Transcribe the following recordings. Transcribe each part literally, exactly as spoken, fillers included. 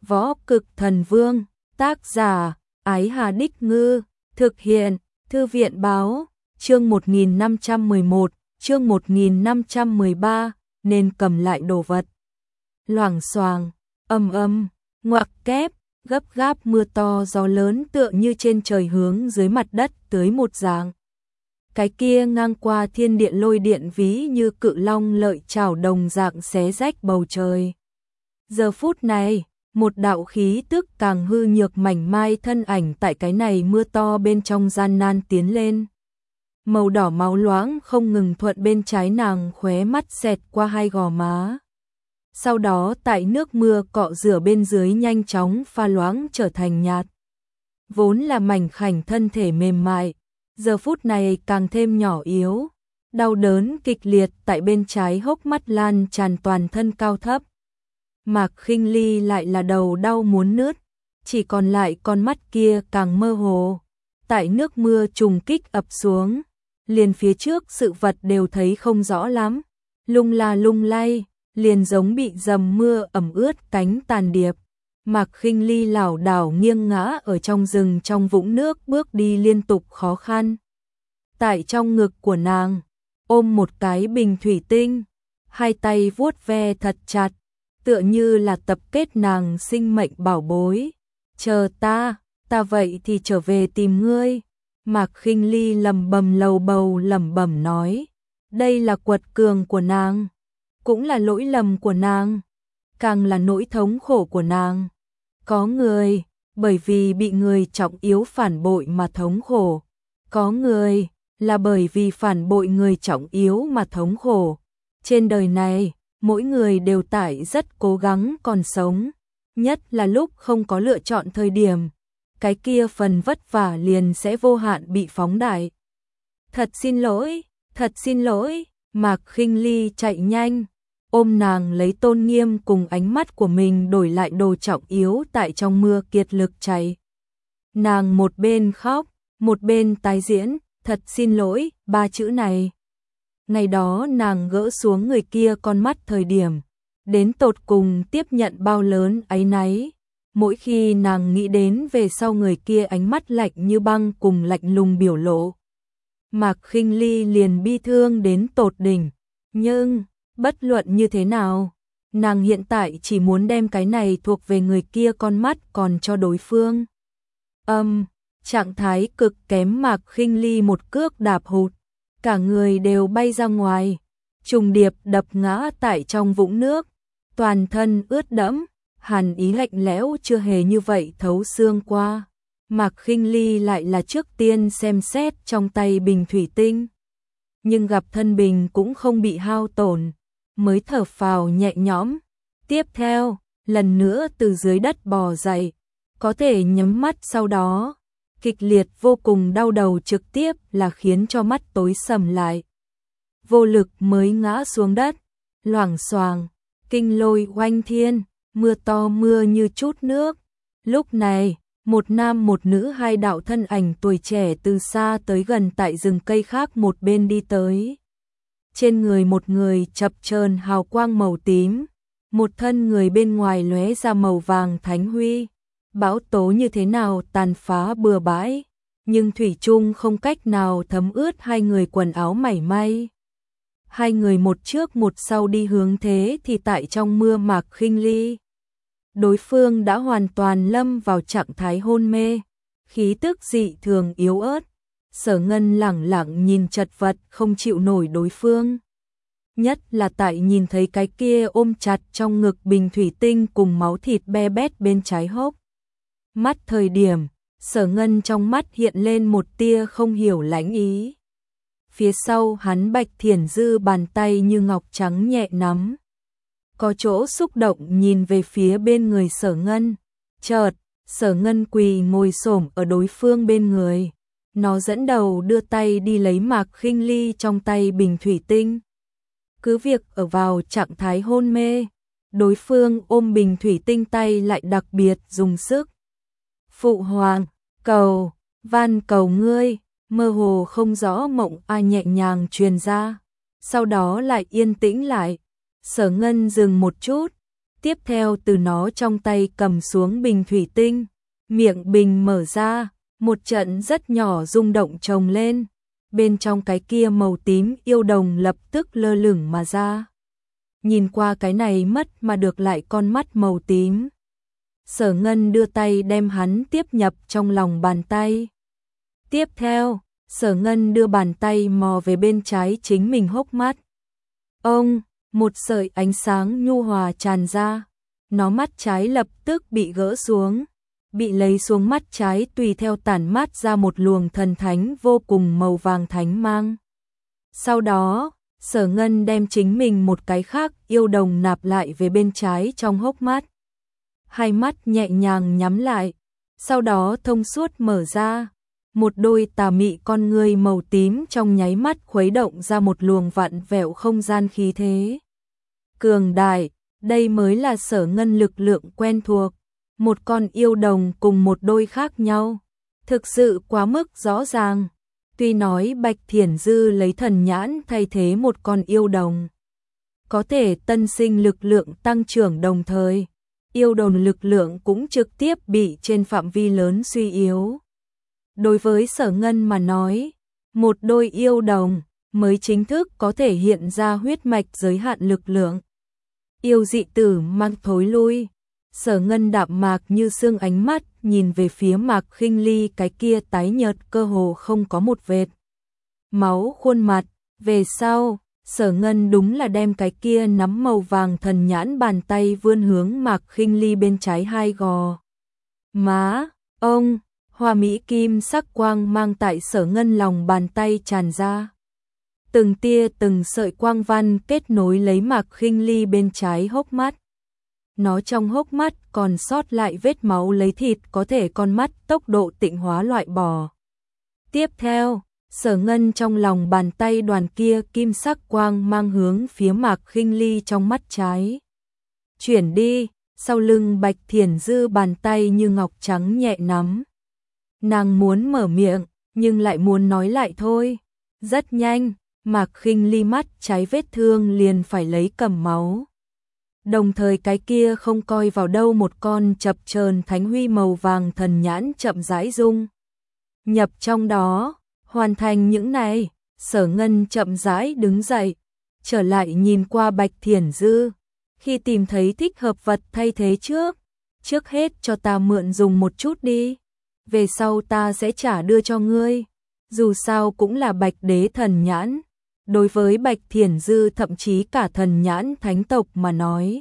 Võ Cực Thần Vương, tác giả, Ái Hà Đích Ngư, thực hiện, Thư viện Báo, chương một nghìn năm trăm mười một, chương một nghìn năm trăm mười ba, nên cầm lại đồ vật. Loảng xoàng, âm âm, ngoặc kép, gấp gáp mưa to gió lớn tựa như trên trời hướng dưới mặt đất tới một dạng. Cái kia ngang qua thiên điện lôi điện ví như cự long lợi chảo đồng dạng xé rách bầu trời. Giờ phút này, một đạo khí tức càng hư nhược mảnh mai thân ảnh tại cái này mưa to bên trong gian nan tiến lên. Màu đỏ máu loãng không ngừng thuận bên trái nàng khóe mắt xẹt qua hai gò má. Sau đó tại nước mưa cọ rửa bên dưới nhanh chóng pha loãng trở thành nhạt. Vốn là mảnh khảnh thân thể mềm mại, giờ phút này càng thêm nhỏ yếu. Đau đớn kịch liệt tại bên trái hốc mắt lan tràn toàn thân cao thấp. Mạc Khinh Ly lại là đầu đau muốn nứt, chỉ còn lại con mắt kia càng mơ hồ. Tại nước mưa trùng kích ập xuống, liền phía trước sự vật đều thấy không rõ lắm, lung la lung lay, liền giống bị dầm mưa ẩm ướt cánh tàn điệp. Mạc Khinh Ly lảo đảo nghiêng ngã ở trong rừng trong vũng nước bước đi liên tục khó khăn. Tại trong ngực của nàng, ôm một cái bình thủy tinh, hai tay vuốt ve thật chặt, tựa như là tập kết nàng sinh mệnh bảo bối. Chờ ta, ta vậy thì trở về tìm ngươi. Mạc Khinh Ly lẩm bẩm lầu bầu lẩm bẩm nói, đây là quật cường của nàng, cũng là lỗi lầm của nàng, càng là nỗi thống khổ của nàng. Có người, bởi vì bị người trọng yếu phản bội mà thống khổ. Có người, là bởi vì phản bội người trọng yếu mà thống khổ. Trên đời này, mỗi người đều tại rất cố gắng còn sống. Nhất là lúc không có lựa chọn thời điểm, cái kia phần vất vả liền sẽ vô hạn bị phóng đại. Thật xin lỗi, thật xin lỗi, Mạc Khinh Ly chạy nhanh, ôm nàng lấy tôn nghiêm cùng ánh mắt của mình đổi lại đồ trọng yếu tại trong mưa kiệt lực cháy. Nàng một bên khóc, một bên tái diễn, thật xin lỗi, ba chữ này. Ngày đó nàng gỡ xuống người kia con mắt thời điểm, đến tột cùng tiếp nhận bao lớn áy náy. Mỗi khi nàng nghĩ đến về sau người kia ánh mắt lạnh như băng cùng lạnh lùng biểu lộ, Mạc Khinh Ly liền bi thương đến tột đỉnh. Nhưng, bất luận như thế nào, nàng hiện tại chỉ muốn đem cái này thuộc về người kia con mắt còn cho đối phương. Âm, trạng thái cực kém Mạc Khinh Ly một cước đạp hụt, cả người đều bay ra ngoài, trùng điệp đập ngã tại trong vũng nước, toàn thân ướt đẫm, hàn ý lạnh lẽo chưa hề như vậy thấu xương qua. Mạc Khinh Ly lại là trước tiên xem xét trong tay bình thủy tinh, nhưng gặp thân bình cũng không bị hao tổn, mới thở phào nhẹ nhõm. Tiếp theo, lần nữa từ dưới đất bò dậy, có thể nhắm mắt sau đó, kịch liệt vô cùng đau đầu trực tiếp là khiến cho mắt tối sầm lại. Vô lực mới ngã xuống đất, loảng xoàng, kinh lôi oanh thiên, mưa to mưa như chút nước. Lúc này, một nam một nữ hai đạo thân ảnh tuổi trẻ từ xa tới gần tại rừng cây khác một bên đi tới. Trên người một người chập chờn hào quang màu tím, một thân người bên ngoài lóe ra màu vàng thánh huy. Bão tố như thế nào tàn phá bừa bãi, nhưng thủy chung không cách nào thấm ướt hai người quần áo mảy may. Hai người một trước một sau đi hướng thế thì tại trong mưa Mạc Khinh Ly, đối phương đã hoàn toàn lâm vào trạng thái hôn mê, khí tức dị thường yếu ớt. Sở Ngân lẳng lặng nhìn chật vật không chịu nổi đối phương. Nhất là tại nhìn thấy cái kia ôm chặt trong ngực bình thủy tinh cùng máu thịt be bét bên trái hốc mắt thời điểm, Sở Ngân trong mắt hiện lên một tia không hiểu lãnh ý. Phía sau hắn Bạch Thiển Dư bàn tay như ngọc trắng nhẹ nắm, có chỗ xúc động nhìn về phía bên người Sở Ngân. Chợt, Sở Ngân quỳ ngồi xổm ở đối phương bên người, nó dẫn đầu đưa tay đi lấy Mạc Khinh Ly trong tay bình thủy tinh. Cứ việc ở vào trạng thái hôn mê, đối phương ôm bình thủy tinh tay lại đặc biệt dùng sức. Phụ hoàng, cầu, van cầu ngươi, mơ hồ không rõ mộng a nhẹ nhàng truyền ra, sau đó lại yên tĩnh lại. Sở Ngân dừng một chút, Tiếp theo từ nó trong tay cầm xuống bình thủy tinh, miệng bình mở ra, một trận rất nhỏ rung động trồng lên, bên trong cái kia màu tím yêu đồng lập tức lơ lửng mà ra. Nhìn qua cái này mất mà được lại con mắt màu tím. Sở Ngân đưa tay đem hắn tiếp nhập trong lòng bàn tay. Tiếp theo, Sở Ngân đưa bàn tay mò về bên trái chính mình hốc mắt. Ông, một sợi ánh sáng nhu hòa tràn ra, nó mắt trái lập tức bị gỡ xuống, bị lấy xuống mắt trái tùy theo tản mát ra một luồng thần thánh vô cùng màu vàng thánh mang. Sau đó, Sở Ngân đem chính mình một cái khác yêu đồng nạp lại về bên trái trong hốc mắt. Hai mắt nhẹ nhàng nhắm lại, sau đó thông suốt mở ra, một đôi tà mị con ngươi màu tím trong nháy mắt khuấy động ra một luồng vặn vẹo không gian khí thế. Cường đại, đây mới là Sở Ngân lực lượng quen thuộc, một con yêu đồng cùng một đôi khác nhau, thực sự quá mức rõ ràng. Tuy nói Bạch Thiển Dư lấy thần nhãn thay thế một con yêu đồng, có thể tân sinh lực lượng tăng trưởng đồng thời, yêu đồng lực lượng cũng trực tiếp bị trên phạm vi lớn suy yếu. Đối với Sở Ngân mà nói, một đôi yêu đồng mới chính thức có thể hiện ra huyết mạch giới hạn lực lượng. Yêu dị tử mang thối lui, Sở Ngân đạm mạc như sương ánh mắt nhìn về phía Mạc Khinh Ly cái kia tái nhợt cơ hồ không có một vệt máu khuôn mặt. Về sau, Sở Ngân đúng là đem cái kia nắm màu vàng thần nhãn bàn tay vươn hướng Mạc Khinh Ly bên trái hai gò má. Ông, hoa mỹ kim sắc quang mang tại Sở Ngân lòng bàn tay tràn ra. Từng tia từng sợi quang văn kết nối lấy Mạc Khinh Ly bên trái hốc mắt. Nó trong hốc mắt còn sót lại vết máu lấy thịt có thể con mắt tốc độ tịnh hóa loại bỏ. Tiếp theo, Sở Ngân trong lòng bàn tay đoàn kia kim sắc quang mang hướng phía Mạc Khinh Ly trong mắt trái. Chuyển đi, sau lưng Bạch Thiển Dư bàn tay như ngọc trắng nhẹ nắm. Nàng muốn mở miệng, nhưng lại muốn nói lại thôi. Rất nhanh, Mạc Khinh Ly mắt trái vết thương liền phải lấy cầm máu. Đồng thời cái kia không coi vào đâu một con chập chờn thánh huy màu vàng thần nhãn chậm rãi rung nhập trong đó. Hoàn thành những này, Sở Ngân chậm rãi đứng dậy, trở lại nhìn qua Bạch Thiển Dư. Khi tìm thấy thích hợp vật thay thế trước, trước hết cho ta mượn dùng một chút đi, về sau ta sẽ trả đưa cho ngươi. Dù sao cũng là Bạch Đế thần nhãn, đối với Bạch Thiển Dư thậm chí cả thần nhãn thánh tộc mà nói,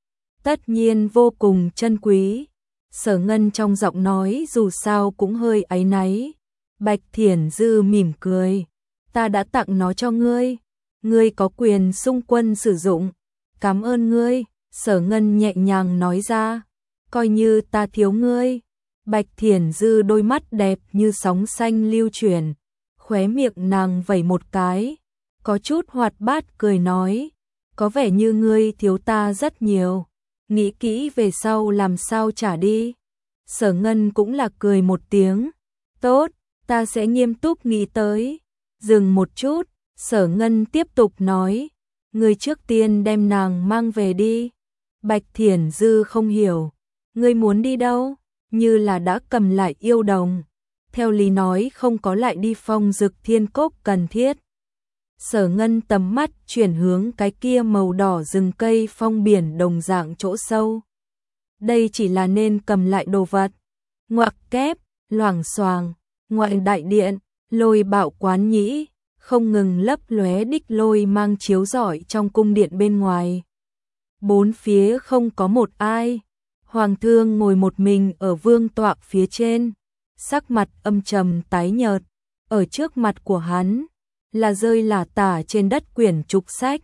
tất nhiên vô cùng chân quý. Sở Ngân trong giọng nói dù sao cũng hơi áy náy. Bạch Thiển Dư mỉm cười, ta đã tặng nó cho ngươi, ngươi có quyền xung quân sử dụng. Cảm ơn ngươi, Sở Ngân nhẹ nhàng nói ra, coi như ta thiếu ngươi. Bạch Thiển Dư đôi mắt đẹp như sóng xanh lưu chuyển, khóe miệng nàng vẩy một cái, có chút hoạt bát cười nói, có vẻ như ngươi thiếu ta rất nhiều, nghĩ kỹ về sau làm sao trả đi. Sở Ngân cũng là cười một tiếng, tốt, ta sẽ nghiêm túc nghĩ tới. Dừng một chút, Sở Ngân tiếp tục nói, ngươi trước tiên đem nàng mang về đi. Bạch Thiển Dư không hiểu, ngươi muốn đi đâu? Như là đã cầm lại yêu đồng, theo lý nói không có lại đi Phong Dực Thiên Cốc cần thiết. Sở Ngân tầm mắt chuyển hướng cái kia màu đỏ rừng cây phong biển đồng dạng chỗ sâu. Đây chỉ là nên cầm lại đồ vật. Ngoặc kép, loảng xoàng, ngoại đại điện, lôi bạo quán nhĩ, không ngừng lấp lóe đích lôi mang chiếu rọi trong cung điện bên ngoài. Bốn phía không có một ai. Hoàng thương ngồi một mình ở vương tọa phía trên, sắc mặt âm trầm tái nhợt, ở trước mặt của hắn là rơi lả tả trên đất quyển trục sách,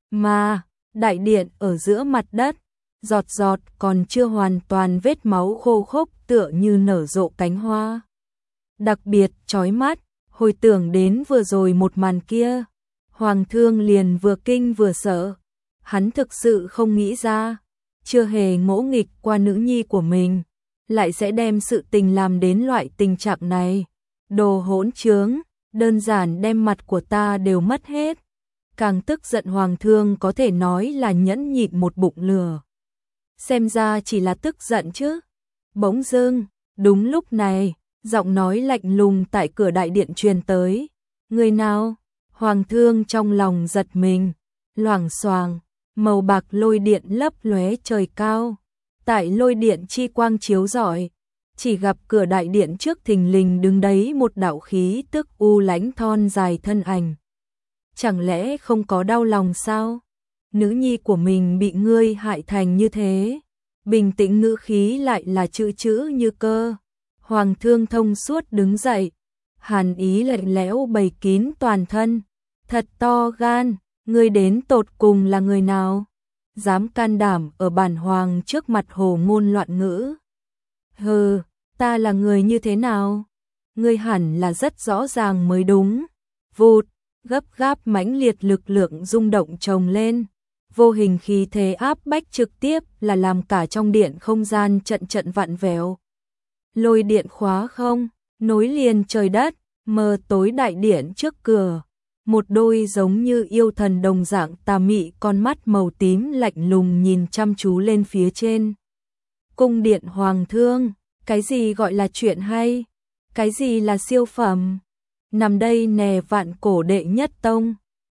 mà đại điện ở giữa mặt đất, giọt giọt còn chưa hoàn toàn vết máu khô khốc tựa như nở rộ cánh hoa. Đặc biệt chói mắt, hồi tưởng đến vừa rồi một màn kia, Hoàng thương liền vừa kinh vừa sợ, hắn thực sự không nghĩ ra, chưa hề ngỗ nghịch qua nữ nhi của mình, lại sẽ đem sự tình làm đến loại tình trạng này. Đồ hỗn trướng, đơn giản đem mặt của ta đều mất hết. Càng tức giận Hoàng thương có thể nói là nhẫn nhịn một bụng lửa. xem ra chỉ là tức giận chứ. Bỗng dưng, đúng lúc này, giọng nói lạnh lùng tại cửa đại điện truyền tới. Người nào? Hoàng thương trong lòng giật mình, loảng xoảng, màu bạc lôi điện lấp lóe trời cao. Tại lôi điện chi quang chiếu rọi, chỉ gặp cửa đại điện trước thình lình đứng đấy một đạo khí tức u lãnh thon dài thân ảnh. Chẳng lẽ không có đau lòng sao? Nữ nhi của mình bị ngươi hại thành như thế. Bình tĩnh ngữ khí lại là chữ chữ như cơ. Hoàng thương thông suốt đứng dậy, hàn ý lạnh lẽo bày kín toàn thân. Thật to gan, ngươi đến tột cùng là người nào? Dám can đảm ở bản hoàng trước mặt hồ ngôn loạn ngữ. Hừ, ta là người như thế nào? Ngươi hẳn là rất rõ ràng mới đúng. Vụt, gấp gáp mãnh liệt lực lượng rung động chồng lên. Vô hình khí thế áp bách trực tiếp là làm cả trong điện không gian trận trận vặn vẹo. Lôi điện khóa không, nối liền trời đất, mờ tối đại điện trước cửa. Một đôi giống như yêu thần đồng dạng tà mị con mắt màu tím lạnh lùng nhìn chăm chú lên phía trên. Cung điện hoàng thương, cái gì gọi là chuyện hay? Cái gì là siêu phẩm? Nằm đây nè vạn cổ đệ nhất tông.